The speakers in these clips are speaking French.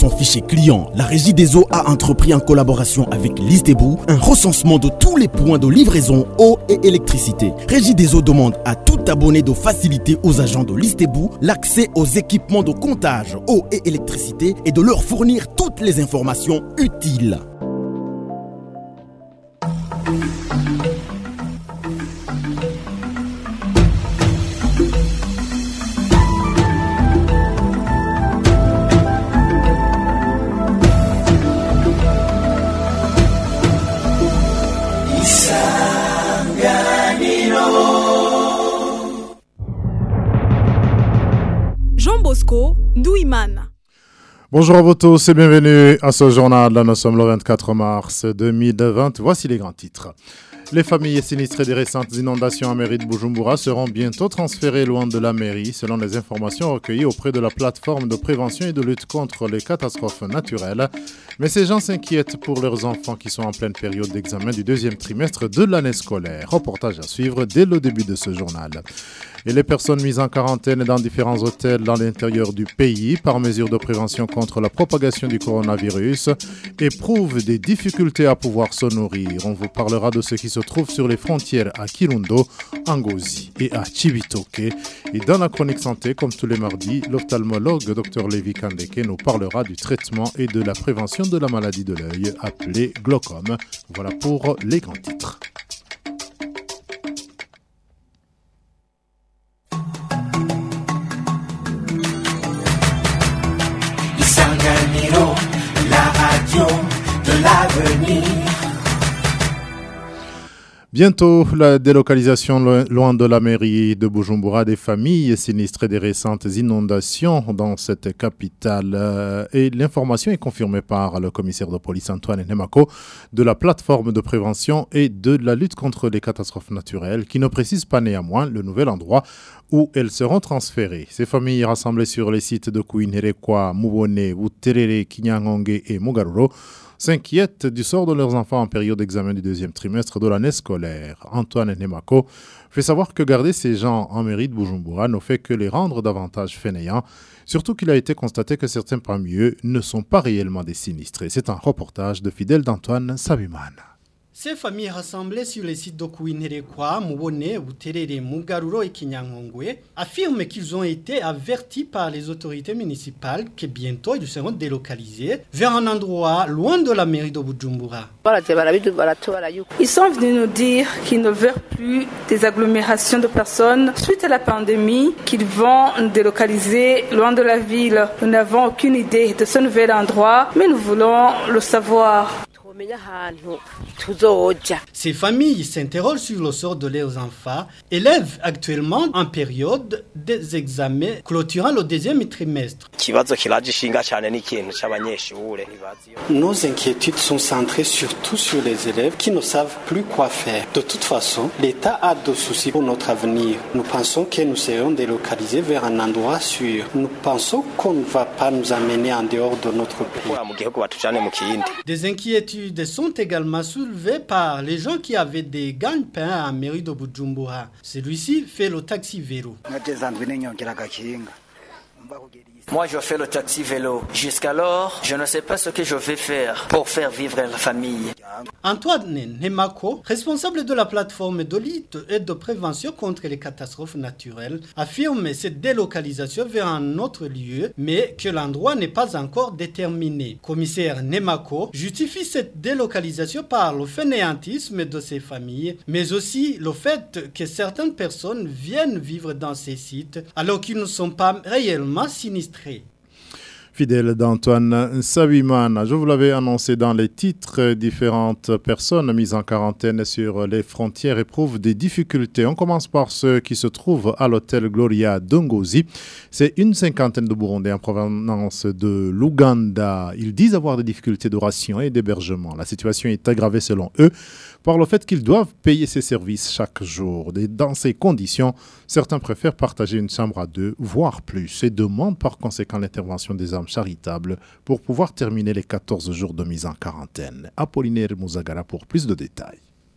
son fichier client, la Régie des eaux a entrepris en collaboration avec Listebou un recensement de tous les points de livraison eau et électricité. Régie des eaux demande à tout abonné de faciliter aux agents de Listebou l'accès aux équipements de comptage eau et électricité et de leur fournir toutes les informations utiles. Douimana. Bonjour à vous tous et bienvenue à ce journal. Nous sommes le 24 mars 2020. Voici les grands titres. Les familles sinistrées des récentes inondations en mairie de Bujumbura seront bientôt transférées loin de la mairie, selon les informations recueillies auprès de la plateforme de prévention et de lutte contre les catastrophes naturelles. Mais ces gens s'inquiètent pour leurs enfants qui sont en pleine période d'examen du deuxième trimestre de l'année scolaire. Reportage à suivre dès le début de ce journal. Et les personnes mises en quarantaine dans différents hôtels dans l'intérieur du pays par mesure de prévention contre la propagation du coronavirus éprouvent des difficultés à pouvoir se nourrir. On vous parlera de ce qui se trouve sur les frontières à Kirundo, Ngozi et à Chibitoke. Et dans la chronique santé, comme tous les mardis, l'ophtalmologue Dr Lévi Kandeke nous parlera du traitement et de la prévention de la maladie de l'œil appelée glaucome. Voilà pour les grands titres. La radio de l'avenir. Bientôt, la délocalisation loin de la mairie de Bujumbura des familles sinistrées des récentes inondations dans cette capitale. Et l'information est confirmée par le commissaire de police Antoine Nemako de la plateforme de prévention et de la lutte contre les catastrophes naturelles, qui ne précise pas néanmoins le nouvel endroit où elles seront transférées. Ces familles rassemblées sur les sites de Kuinherekwa, Mubone, Wuterere, Kinyangonge et Mugaruro s'inquiètent du sort de leurs enfants en période d'examen du deuxième trimestre de l'année scolaire. Antoine Nemako fait savoir que garder ces gens en mairie de Bujumbura ne fait que les rendre davantage fainéants, surtout qu'il a été constaté que certains parmi eux ne sont pas réellement des sinistrés. C'est un reportage de fidèle d'Antoine Sabimana. Ces familles rassemblées sur les sites d'Okuinerekwa, Mubone, Wuterere, Mugaruro et Kinyangongue affirment qu'ils ont été avertis par les autorités municipales que bientôt ils seront délocalisés vers un endroit loin de la mairie de Bujumbura. Ils sont venus nous dire qu'ils ne veulent plus des agglomérations de personnes suite à la pandémie, qu'ils vont nous délocaliser loin de la ville. Nous n'avons aucune idée de ce nouvel endroit, mais nous voulons le savoir. Ces familles s'interrogent sur le sort de leurs enfants, élèves actuellement en période des examens clôturant le deuxième trimestre. Nos inquiétudes sont centrées surtout sur les élèves qui ne savent plus quoi faire. De toute façon, l'État a de soucis pour notre avenir. Nous pensons que nous serons délocalisés vers un endroit sûr. Nous pensons qu'on ne va pas nous amener en dehors de notre pays. Des inquiétudes sont également soulevées par les gens qui avaient des gagne-pain à mairie de Bujumbura. Celui-ci fait le taxi vélo. Moi, je fais le taxi vélo. Jusqu'alors, je ne sais pas ce que je vais faire pour faire vivre la famille. Antoine Nemako, responsable de la plateforme de lutte et de prévention contre les catastrophes naturelles, affirme cette délocalisation vers un autre lieu, mais que l'endroit n'est pas encore déterminé. Commissaire Nemako justifie cette délocalisation par le fainéantisme de ces familles, mais aussi le fait que certaines personnes viennent vivre dans ces sites alors qu'ils ne sont pas réellement sinistrés. Fidèle d'Antoine Sabimana, je vous l'avais annoncé dans les titres, différentes personnes mises en quarantaine sur les frontières éprouvent des difficultés. On commence par ceux qui se trouvent à l'hôtel Gloria d'Ngozi. C'est une cinquantaine de Burundais en provenance de l'Ouganda. Ils disent avoir des difficultés de ration et d'hébergement. La situation est aggravée selon eux par le fait qu'ils doivent payer ces services chaque jour. Dans ces conditions, certains préfèrent partager une chambre à deux, voire plus, et demandent par conséquent l'intervention des âmes charitables pour pouvoir terminer les 14 jours de mise en quarantaine. Apollinaire Mouzagara pour plus de détails.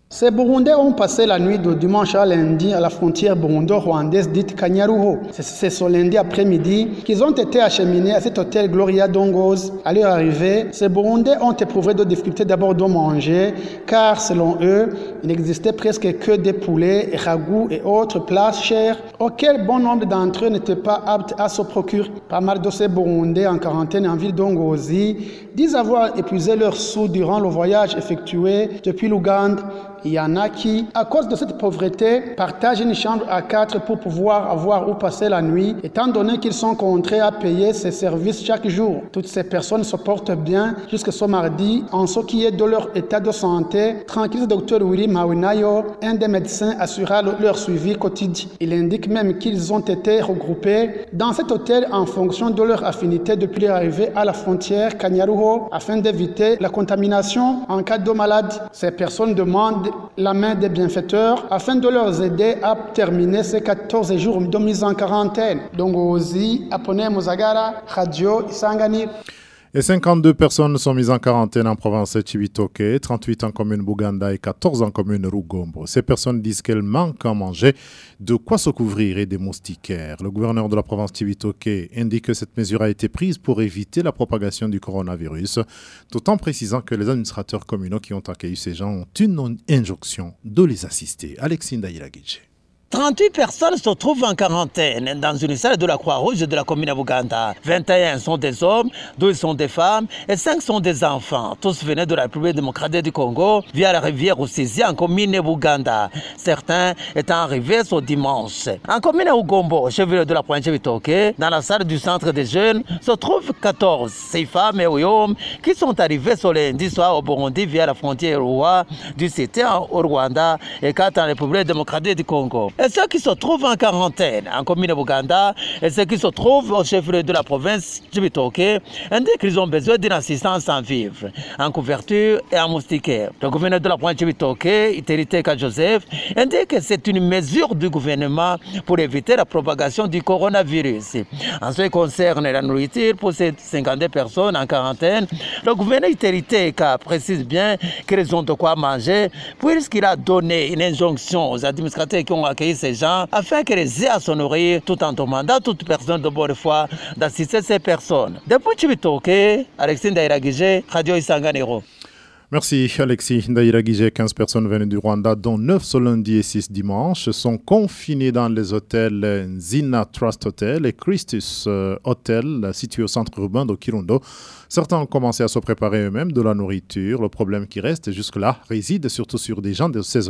Ces Burundais ont passé la nuit de dimanche à lundi à la frontière burundo-rwandaise dite Kanyaruho. C'est ce lundi après-midi qu'ils ont été acheminés à cet hôtel Gloria Dongoz. À leur arrivée, ces Burundais ont éprouvé de difficultés d'abord de manger, car selon eux, il n'existait presque que des poulets, ragoûts et autres plats chers, auxquels bon nombre d'entre eux n'étaient pas aptes à se procurer. Pas mal de ces Burundais en quarantaine en ville d'Ongozi disent avoir épuisé leurs sous durant le voyage effectué depuis l'Ouganda. Il y en a qui, à cause de cette pauvreté, partagent une chambre à 4 pour pouvoir avoir où passer la nuit, étant donné qu'ils sont contraints à payer ces services chaque jour. Toutes ces personnes se portent bien jusqu'à ce mardi en ce qui est de leur état de santé. Tranquille, Dr Willy Mawinayo, un des médecins, assura leur suivi quotidien. Il indique même qu'ils ont été regroupés dans cet hôtel en fonction de leur affinité depuis leur arrivée à la frontière Kanyaruho afin d'éviter la contamination en cas de maladie. Ces personnes demandent la main des bienfaiteurs afin de leur aider à terminer ces 14 jours de mise en quarantaine. Donc, Ozi, Apone Muzagara, Radio Isangani. Et 52 personnes sont mises en quarantaine en province Chibitoke, 38 en commune Buganda et 14 en commune Rugombo. Ces personnes disent qu'elles manquent à manger, de quoi se couvrir et des moustiquaires. Le gouverneur de la province Chibitoke indique que cette mesure a été prise pour éviter la propagation du coronavirus, tout en précisant que les administrateurs communaux qui ont accueilli ces gens ont une injonction de les assister. Alexis Ndaïragidje. 38 personnes se trouvent en quarantaine dans une salle de la Croix-Rouge de la commune de Buganda. 21 sont des hommes, 12 sont des femmes et 5 sont des enfants. Tous venaient de la République démocratique du Congo via la rivière Rusizi en commune de Buganda. Certains étant arrivés ce dimanche. En commune de Ugombo, chef-lieu de la province de Chibitoke, dans la salle du centre des jeunes, se trouvent 14, 6 femmes et 8 hommes qui sont arrivés ce lundi soir au Burundi via la frontière Roi du Cité au Rwanda et 4 en République démocratique du Congo. Et ceux qui se trouvent en quarantaine en commune de Buganda et ceux qui se trouvent au chef-lieu de la province de Chibitoke indiquent qu'ils ont besoin d'une assistance en vivres, en couverture et en moustiquaire. Le gouverneur de la province de Chibitoke, Iterite Joseph, indique que c'est une mesure du gouvernement pour éviter la propagation du coronavirus. En ce qui concerne la nourriture pour ces 52 personnes en quarantaine, le gouverneur Iterite précise bien qu'ils ont de quoi manger puisqu'il a donné une injonction aux administrateurs qui ont accueilli ces gens afin qu'ils aient à se nourrir tout en demandant à toute personne de bonne foi d'assister ces personnes. Depuis Chibitoke, Alexis Ndaïragidje, Radio Isanganiro. Merci Alexis Ndaïragidje. 15 personnes venues du Rwanda, dont 9 ce lundi et 6 dimanche, sont confinées dans les hôtels Nzina Trust Hotel et Christus Hotel, situés au centre urbain de Kirundo. Certains ont commencé à se préparer eux-mêmes de la nourriture. Le problème qui reste jusque-là réside surtout sur des agents de ces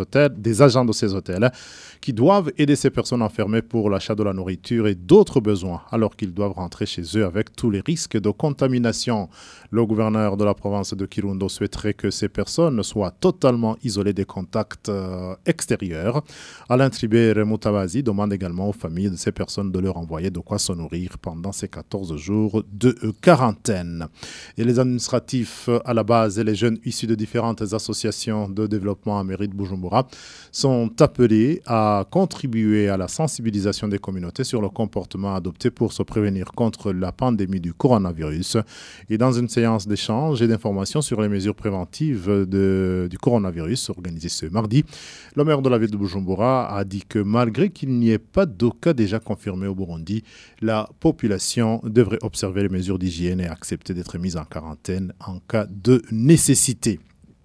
hôtels qui doivent aider ces personnes enfermées pour l'achat de la nourriture et d'autres besoins, alors qu'ils doivent rentrer chez eux avec tous les risques de contamination. Le gouverneur de la province de Kirundo souhaiterait que ces personnes soient totalement isolées des contacts extérieurs. Alain Tribert Moutabazi demande également aux familles de ces personnes de leur envoyer de quoi se nourrir pendant ces 14 jours de quarantaine. Et les administratifs à la base et les jeunes issus de différentes associations de développement à mairie de Bujumbura sont appelés à contribuer à la sensibilisation des communautés sur le comportement adopté pour se prévenir contre la pandémie du coronavirus. Et dans une séance d'échange et d'information sur les mesures préventives du coronavirus organisée ce mardi, le maire de la ville de Bujumbura a dit que malgré qu'il n'y ait pas de cas déjà confirmés au Burundi, la population devrait observer les mesures d'hygiène et accepter d'être mise en quarantaine en cas de nécessité.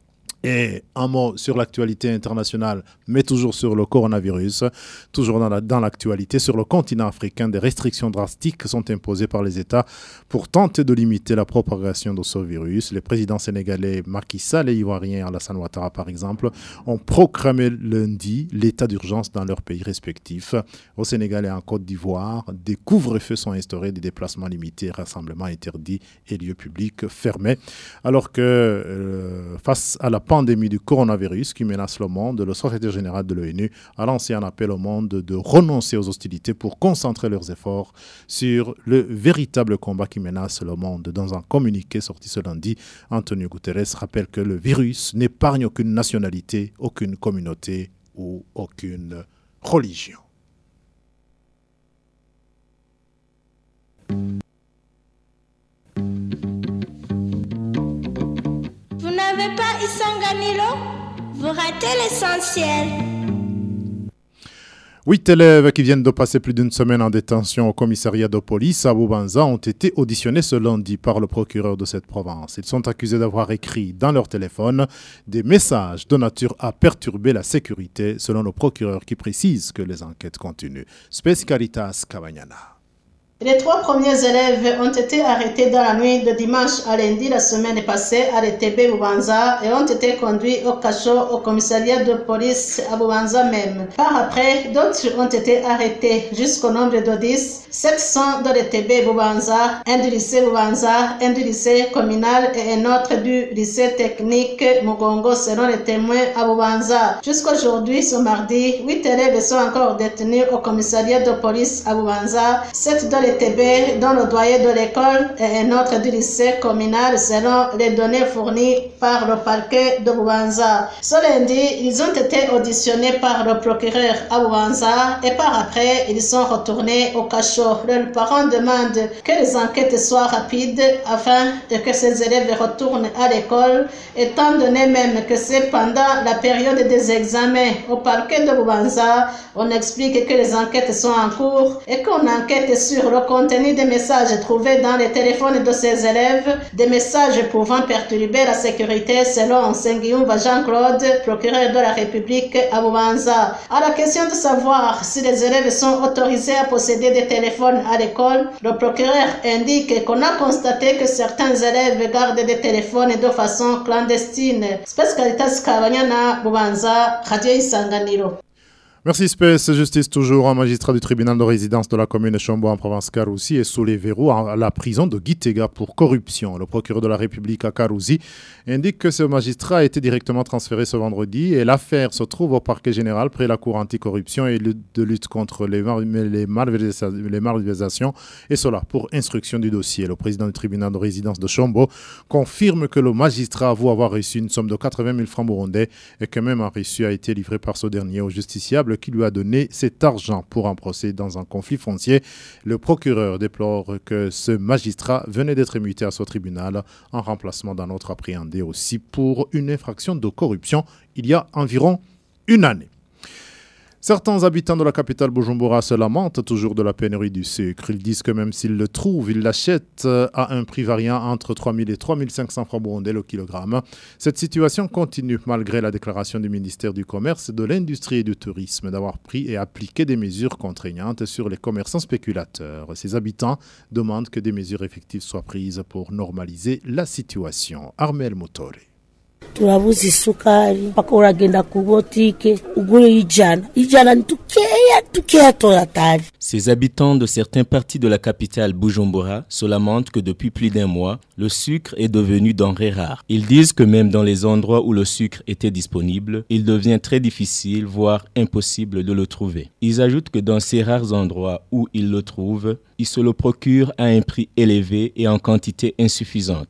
Et un mot sur l'actualité internationale, mais toujours sur le coronavirus. Toujours dans l'actualité, sur le continent africain, des restrictions drastiques sont imposées par les États pour tenter de limiter la propagation de ce virus. Les présidents sénégalais Macky Sall et ivoiriens Alassane Ouattara, par exemple, ont proclamé lundi l'état d'urgence dans leurs pays respectifs. Au Sénégal et en Côte d'Ivoire, des couvre-feux sont instaurés, des déplacements limités, rassemblements interdits et lieux publics fermés. Alors que face à la pandémie du coronavirus qui menace le monde, le secrétaire général de l'ONU a lancé un appel au monde de renoncer aux hostilités pour concentrer leurs efforts sur le véritable combat qui menace le monde. Dans un communiqué sorti ce lundi, Antonio Guterres rappelle que le virus n'épargne aucune nationalité, aucune communauté ou aucune religion. Vous n'avez pas Isanganiro? Vous ratez l'essentiel. 8 élèves qui viennent de passer plus d'une semaine en détention au commissariat de police à Bubanza ont été auditionnés ce lundi par le procureur de cette province. Ils sont accusés d'avoir écrit dans leur téléphone des messages de nature à perturber la sécurité, selon le procureur qui précise que les enquêtes continuent. Spes Caritas Cavagnana. Les 3 premiers élèves ont été arrêtés dans la nuit de dimanche à lundi la semaine passée à l'ETB Bubanza et ont été conduits au cachot au commissariat de police à Bubanza même. Par après, d'autres ont été arrêtés jusqu'au nombre de 10. 7 sont de l'ETB Bubanza, un du lycée Bubanza, un du lycée communal et un autre du lycée technique Mugongo selon les témoins à Bubanza. Jusqu'aujourd'hui, ce mardi, 8 élèves sont encore détenus au commissariat de police à Bubanza, 7 de l'ETB dont le doyen de l'école et un autre du lycée communal selon les données fournies par le parquet de Bubanza. Ce lundi, ils ont été auditionnés par le procureur à Bubanza et par après, ils sont retournés au cachot. Leurs parents demandent que les enquêtes soient rapides afin que ces élèves retournent à l'école, étant donné même que c'est pendant la période des examens. Au parquet de Bubanza, on explique que les enquêtes sont en cours et qu'on enquête sur le contenu des messages trouvés dans les téléphones de ces élèves, des messages pouvant perturber la sécurité selon Sengiumva Jean-Claude, procureur de la République à Bubanza. À la question de savoir si les élèves sont autorisés à posséder des téléphones à l'école, le procureur indique qu'on a constaté que certains élèves gardent des téléphones de façon clandestine. Spes Caritas Cavagnana, Bubanza, Radio Isanganiro. Merci Space. Justice toujours. Un magistrat du tribunal de résidence de la commune de Chombo en province Karouzi est sous les verrous à la prison de Gitega pour corruption. Le procureur de la République à Karouzi indique que ce magistrat a été directement transféré ce vendredi et l'affaire se trouve au parquet général près la cour anticorruption et de lutte contre les malversations et cela pour instruction du dossier. Le président du tribunal de résidence de Chombo confirme que le magistrat avoue avoir reçu une somme de 80 000 francs burundais et que même un reçu a été livré par ce dernier au justiciable qui lui a donné cet argent pour un procès dans un conflit foncier. Le procureur déplore que ce magistrat venait d'être muté à ce tribunal en remplacement d'un autre appréhendé aussi pour une infraction de corruption il y a environ une année. Certains habitants de la capitale Bujumbura se lamentent toujours de la pénurie du sucre. Ils disent que même s'ils le trouvent, ils l'achètent à un prix variant entre 3 000 et 3 500 francs burundais le kilogramme. Cette situation continue malgré la déclaration du ministère du Commerce, de l'Industrie et du Tourisme d'avoir pris et appliqué des mesures contraignantes sur les commerçants spéculateurs. Ces habitants demandent que des mesures effectives soient prises pour normaliser la situation. Armel Motore. turabuze isukari mpaka uragenda ku botike ugure ijana tukeya toratari. Ces habitants de certains parties de la capitale Bujumbura se lamentent que depuis plus d'un mois, le sucre est devenu denrée rare. Ils disent que même dans les endroits où le sucre était disponible, il devient très difficile, voire impossible de le trouver. Ils ajoutent que dans ces rares endroits où ils le trouvent, ils se le procurent à un prix élevé et en quantité insuffisante.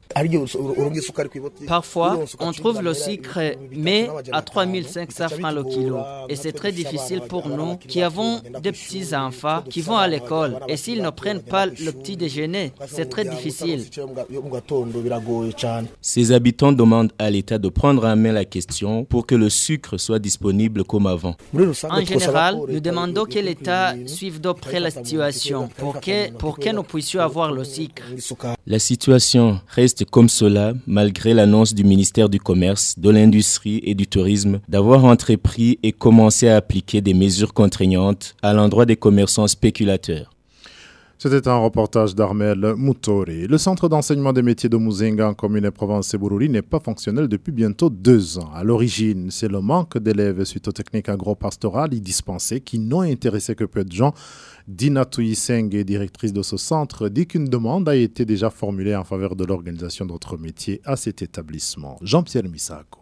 Parfois, on trouve le sucre, mais à 3 500 francs le kilo. Et c'est très difficile pour nous qui avons des petits-enfants qui vont à l'école. Et s'ils ne prennent pas le petit déjeuner, c'est très difficile. Ces habitants demandent à l'État de prendre en main la question pour que le sucre soit disponible comme avant. En général, nous demandons que l'État suive de près la situation pour que nous puissions avoir le sucre. La situation reste comme cela malgré l'annonce du ministère du Commerce, de l'Industrie et du Tourisme d'avoir entrepris et commencé à appliquer des mesures contraignantes à l'endroit des commerçants spéculateurs. C'était un reportage d'Armel Moutori. Le centre d'enseignement des métiers de Muzenga en commune et province Bururi n'est pas fonctionnel depuis bientôt 2 ans. À l'origine, c'est le manque d'élèves suite aux techniques agro-pastorales y dispensées qui n'ont intéressé que peu de gens. Dina Tuyiseng, directrice de ce centre, dit qu'une demande a été déjà formulée en faveur de l'organisation d'autres métiers à cet établissement. Jean-Pierre Misako.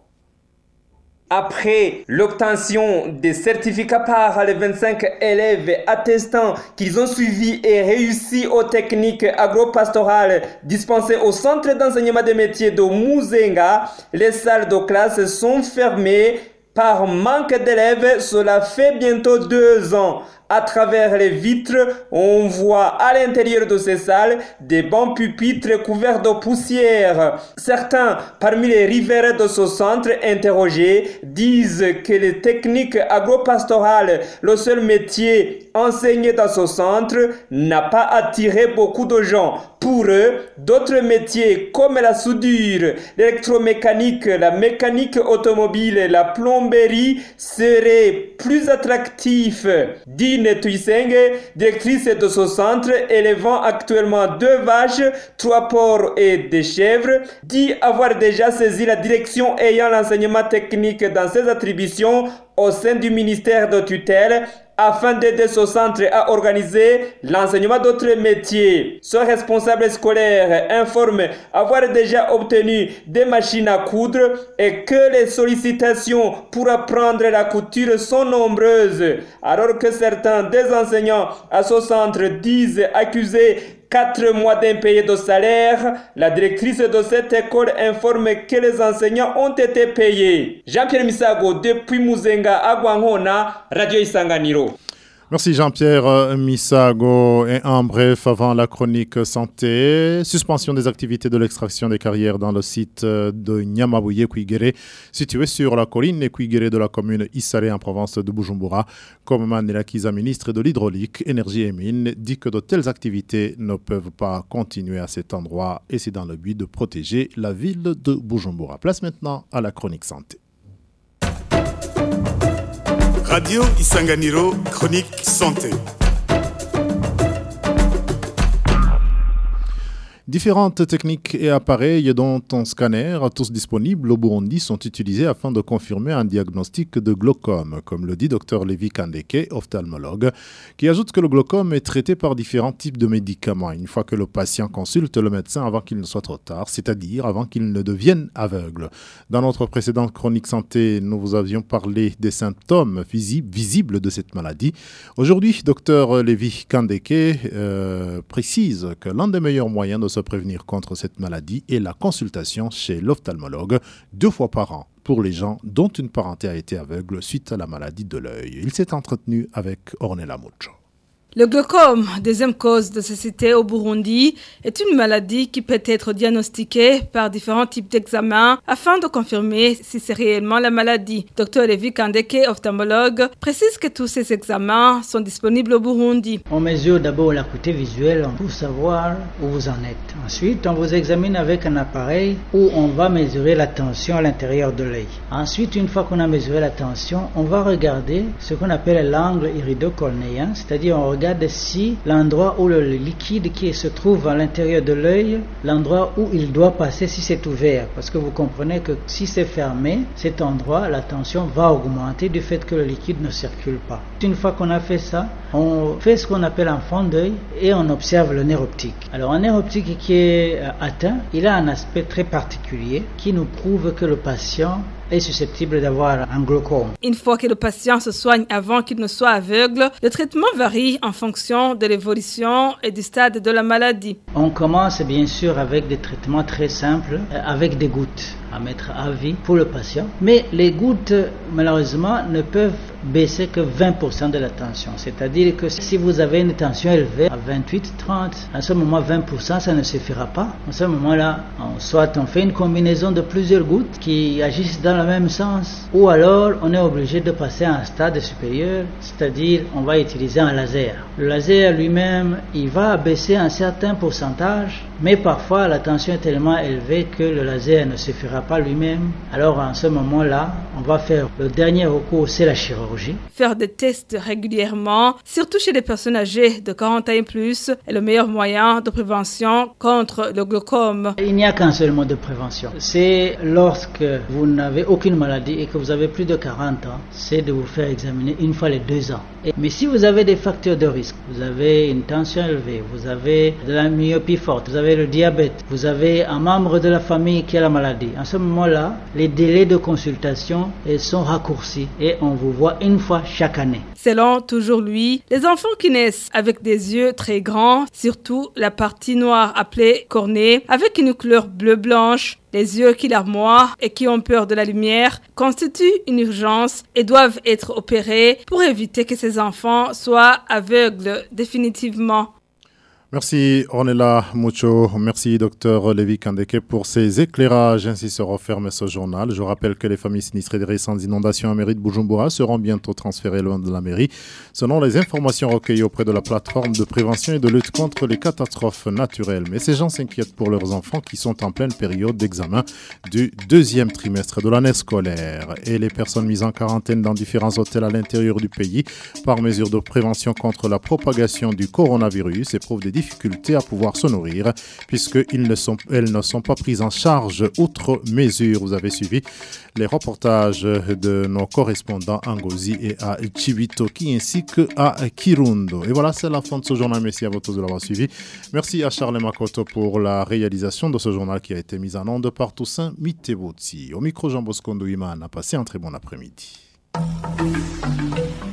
Après l'obtention des certificats par les 25 élèves attestant qu'ils ont suivi et réussi aux techniques agro-pastorales dispensées au centre d'enseignement des métiers de Muzenga, les salles de classe sont fermées par manque d'élèves. Cela fait bientôt 2 ans. À travers les vitres, on voit à l'intérieur de ces salles des bancs pupitres couverts de poussière. Certains parmi les riverains de ce centre interrogés disent que les techniques agropastorales, le seul métier enseigné dans ce centre, n'a pas attiré beaucoup de gens. Pour eux, d'autres métiers comme la soudure, l'électromécanique, la mécanique automobile, la plomberie seraient plus attractifs. Dine Tuisenge, directrice de ce centre élevant actuellement 2 vaches, 3 porcs et des chèvres, dit avoir déjà saisi la direction ayant l'enseignement technique dans ses attributions au sein du ministère de tutelle afin d'aider ce centre à organiser l'enseignement d'autres métiers. Ce responsable scolaire informe avoir déjà obtenu des machines à coudre et que les sollicitations pour apprendre la couture sont nombreuses, alors que certains des enseignants à ce centre disent accuser 4 mois d'impayés de salaire. La directrice de cette école informe que les enseignants ont été payés. Jean-Pierre Misago depuis Muzenga à Guanghona, Radio Isanganiro. Merci Jean-Pierre Misago. Et en bref, avant la chronique santé, suspension des activités de l'extraction des carrières dans le site de Nyamabouye Kouigere, situé sur la colline Kouigere de la commune Issaré en province de Bujumbura. Comme Manela Kiza, ministre de l'Hydraulique, Énergie et Mines, dit que de telles activités ne peuvent pas continuer à cet endroit et c'est dans le but de protéger la ville de Bujumbura. Place maintenant à la chronique santé. Radio Isanganiro, chronique santé. Différentes techniques et appareils dont un scanner, tous disponibles au Burundi, sont utilisés afin de confirmer un diagnostic de glaucome, comme le dit Dr Lévi Kandeke, ophtalmologue, qui ajoute que le glaucome est traité par différents types de médicaments, une fois que le patient consulte le médecin avant qu'il ne soit trop tard, c'est-à-dire avant qu'il ne devienne aveugle. Dans notre précédente chronique santé, nous vous avions parlé des symptômes visibles de cette maladie. Aujourd'hui, Dr Lévi Kandeke précise que l'un des meilleurs moyens de se prévenir contre cette maladie est la consultation chez l'ophtalmologue 2 fois par an pour les gens dont une parenté a été aveugle suite à la maladie de l'œil. Il s'est entretenu avec Ornella Mucho. Le glaucome, deuxième cause de cécité au Burundi, est une maladie qui peut être diagnostiquée par différents types d'examens afin de confirmer si c'est réellement la maladie. Dr Lévi Kandeke, ophtalmologue, précise que tous ces examens sont disponibles au Burundi. On mesure d'abord l'acuité visuelle pour savoir où vous en êtes. Ensuite, on vous examine avec un appareil où on va mesurer la tension à l'intérieur de l'œil. Ensuite, une fois qu'on a mesuré la tension, on va regarder ce qu'on appelle l'angle iridocornéen, c'est-à-dire on regarde si l'endroit où le liquide qui se trouve à l'intérieur de l'œil, l'endroit où il doit passer si c'est ouvert. Parce que vous comprenez que si c'est fermé, cet endroit, la tension va augmenter du fait que le liquide ne circule pas. Une fois qu'on a fait ça, on fait ce qu'on appelle un fond d'œil et on observe le nerf optique. Alors un nerf optique qui est atteint, il a un aspect très particulier qui nous prouve que le patient est susceptible d'avoir un glaucome. Une fois que le patient se soigne avant qu'il ne soit aveugle, le traitement varie en fonction de l'évolution et du stade de la maladie. On commence bien sûr avec des traitements très simples, avec des gouttes à mettre à vie pour le patient. Mais les gouttes, malheureusement, ne peuvent baisser que 20% de la tension. C'est-à-dire que si vous avez une tension élevée à 28, 30, à ce moment 20%, ça ne suffira pas. À ce moment-là, soit on fait une combinaison de plusieurs gouttes qui agissent dans le même sens, ou alors on est obligé de passer à un stade supérieur, c'est-à-dire on va utiliser un laser. Le laser lui-même, il va baisser un certain pourcentage, mais parfois la tension est tellement élevée que le laser ne suffira pas lui-même. Alors en ce moment-là, on va faire le dernier recours, c'est la chirurgie. Faire des tests régulièrement, surtout chez les personnes âgées de 40 ans et plus, est le meilleur moyen de prévention contre le glaucome. Il n'y a qu'un seul mode de prévention. C'est lorsque vous n'avez aucune maladie et que vous avez plus de 40 ans, c'est de vous faire examiner une fois les 2 ans. Mais si vous avez des facteurs de risque, vous avez une tension élevée, vous avez de la myopie forte, vous avez le diabète, vous avez un membre de la famille qui a la maladie, à ce moment-là, les délais de consultation sont raccourcis et on vous voit une fois chaque année. Selon toujours lui, les enfants qui naissent avec des yeux très grands, surtout la partie noire appelée cornée, avec une couleur bleu-blanche, les yeux qui larmoient et qui ont peur de la lumière, constituent une urgence et doivent être opérés pour éviter que ces enfants soient aveugles définitivement. Merci Ornella Mucho, merci Dr Lévi Kandeke pour ces éclairages. Ainsi se referme ce journal. Je rappelle que les familles sinistrées des récentes inondations à mairie de Bujumbura seront bientôt transférées loin de la mairie. Selon les informations recueillies auprès de la plateforme de prévention et de lutte contre les catastrophes naturelles. Mais ces gens s'inquiètent pour leurs enfants qui sont en pleine période d'examen du deuxième trimestre de l'année scolaire. Et les personnes mises en quarantaine dans différents hôtels à l'intérieur du pays par mesure de prévention contre la propagation du coronavirus éprouvent des difficultés à pouvoir se nourrir puisqu'elles ne sont pas prises en charge outre mesure. Vous avez suivi les reportages de nos correspondants à Ngozi et à Chibitoki ainsi que à Kirundo. Et voilà, c'est la fin de ce journal. Merci à vous tous de l'avoir suivi. Merci à Charles Makoto pour la réalisation de ce journal qui a été mis en onde par Toussaint Mitebotsi. Au micro, Jean Bosco Ndouimana. Passez un très bon après-midi.